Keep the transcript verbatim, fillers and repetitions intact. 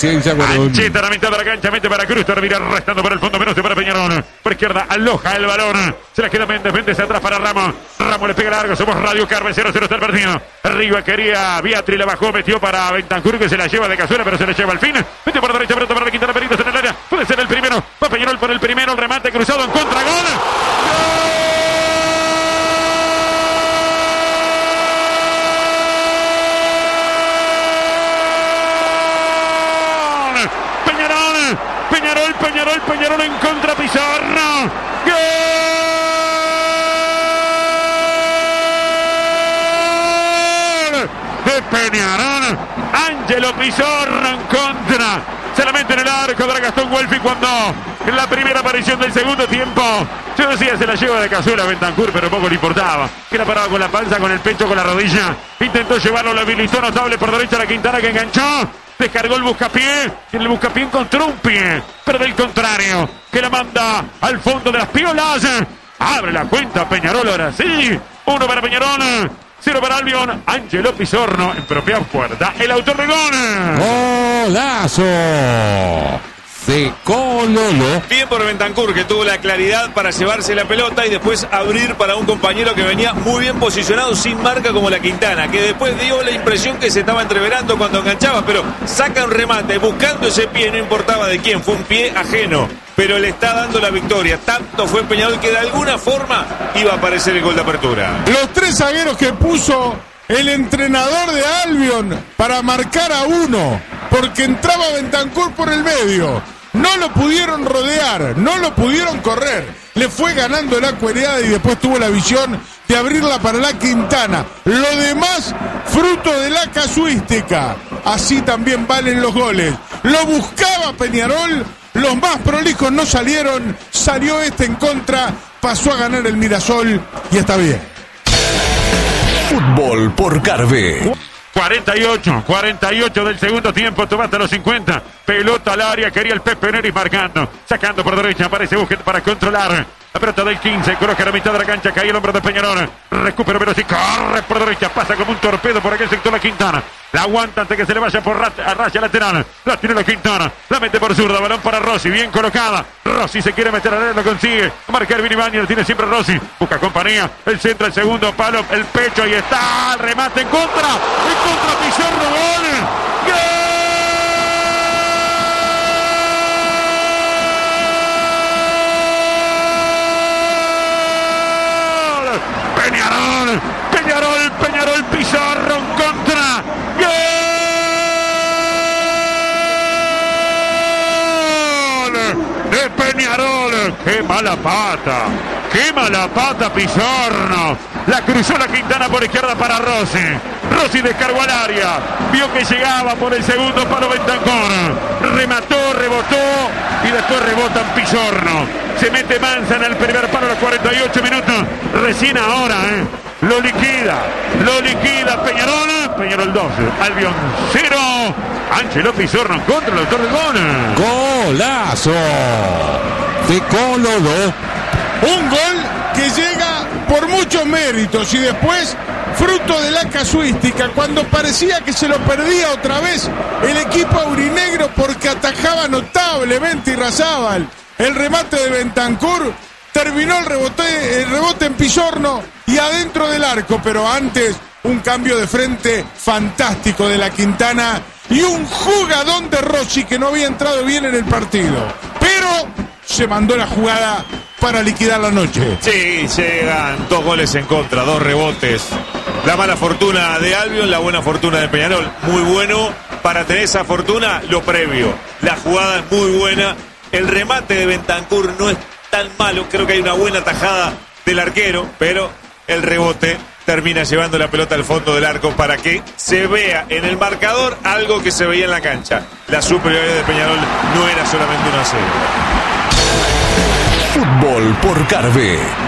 Ancheta a la mitad de la cancha, mete para Cruz, termina restando por el fondo, menos para Peñarol. Por izquierda, aloja el balón. Se la queda Méndez, Méndez atrás para Ramos. Ramos le pega largo, somos Radio Carve, cero cero está el partido. Arriba quería Beatriz, la bajó, metió para Bentancur, que se la lleva de Cazuela, pero se le lleva al fin. Metió por derecha, pronto para la Quintana, Peritos en el área. Puede ser el primero. Va Peñarol por el primero, el remate cruzado en contra, gol. ¡Gol! Peñarol, Peñarol, Peñarol en contra, Pizarro. ¡Gol! De Peñarol. Ángelo Pizarro en contra. Se la mete en el arco de Gastón Guelfi cuando en la primera aparición del segundo tiempo. Yo decía, se la lleva de Cazuela a Bentancur, pero poco le importaba. Que la paraba con la panza, con el pecho, con la rodilla. Intentó llevarlo, lo habilitó notable por derecha a la Quintana, que enganchó. Descargó el buscapié, y el buscapié encontró un pie, pero del contrario, que la manda al fondo de las piolas. Abre la cuenta Peñarol, ahora sí. Uno para Peñarol, cero para Albion. Ángelo Pizarro en propia puerta, el autor de gol. ¡Golazo! De Cololo. Bien por Bentancur, que tuvo la claridad para llevarse la pelota y después abrir para un compañero que venía muy bien posicionado, sin marca, como la Quintana, que después dio la impresión que se estaba entreverando cuando enganchaba, pero saca un remate buscando ese pie, no importaba de quién, fue un pie ajeno, pero le está dando la victoria. Tanto fue Peñarol que de alguna forma iba a aparecer el gol de apertura. Los tres zagueros que puso el entrenador de Albion para marcar a uno, porque entraba Bentancur por el medio. No lo pudieron rodear, no lo pudieron correr. Le fue ganando la cuereada y después tuvo la visión de abrirla para la Quintana. Lo demás, fruto de la casuística. Así también valen los goles. Lo buscaba Peñarol, los más prolijos no salieron. Salió este en contra, pasó a ganar el Mirasol y está bien. Fútbol por Carve. cuarenta y ocho, cuarenta y ocho del segundo tiempo, tomaste los cincuenta. Pelota al área, quería el Pepe Neris marcando. Sacando por derecha, aparece Busquets para controlar. La pelota del quince, coloca a la mitad de la cancha, cae el hombre de Peñarol. Recupera velocidad, corre por derecha, pasa como un torpedo por aquel sector la Quintana. La aguanta antes que se le vaya por rat, a raya lateral. La tiene la Quintana, la mete por zurda, balón para Rossi, bien colocada. Rossi se quiere meter a la, lo consigue. Marcar Vini Bañez, lo tiene siempre Rossi. Busca compañía, el centro, el segundo palo, el pecho, ahí está. El remate en contra, en contra Pizarro, gol. ¡Gol! Peñarol, Peñarol, Peñarol, Pizarro en contra. ¡Gol! De Peñarol. ¡Qué mala pata! ¡Qué mala pata Pizarro! La cruzó la Quintana por izquierda para Rossi. Rossi descargó al área. Vio que llegaba por el segundo palo Bentancur. Remató, rebotó y después rebota en Pizarro. Se mete Manza en el primer palo a los cuarenta y ocho minutos. Recién ahora, ¿eh? Lo liquida. Lo liquida Peñarol. Peñarol dos. Albion cero. Ángelo Pizarro en contra, el autor del gol. Golazo de Cololo. Un gol que llega por muchos méritos y después fruto de la casuística, cuando parecía que se lo perdía otra vez el equipo aurinegro porque atajaba notablemente Irrazábal el remate de Bentancur. Terminó el rebote, el rebote en Pizarro y adentro del arco, pero antes un cambio de frente fantástico de la Quintana y un jugadón de Rossi que no había entrado bien en el partido, pero se mandó la jugada para liquidar la noche. Sí, llegan dos goles en contra, dos rebotes. La mala fortuna de Albion, la buena fortuna de Peñarol. Muy bueno para tener esa fortuna lo previo. La jugada es muy buena. El remate de Bentancur no es tan malo. Creo que hay una buena tajada del arquero, pero el rebote termina llevando la pelota al fondo del arco para que se vea en el marcador algo que se veía en la cancha. La superioridad de Peñarol no era solamente uno a cero. Fútbol por Carve.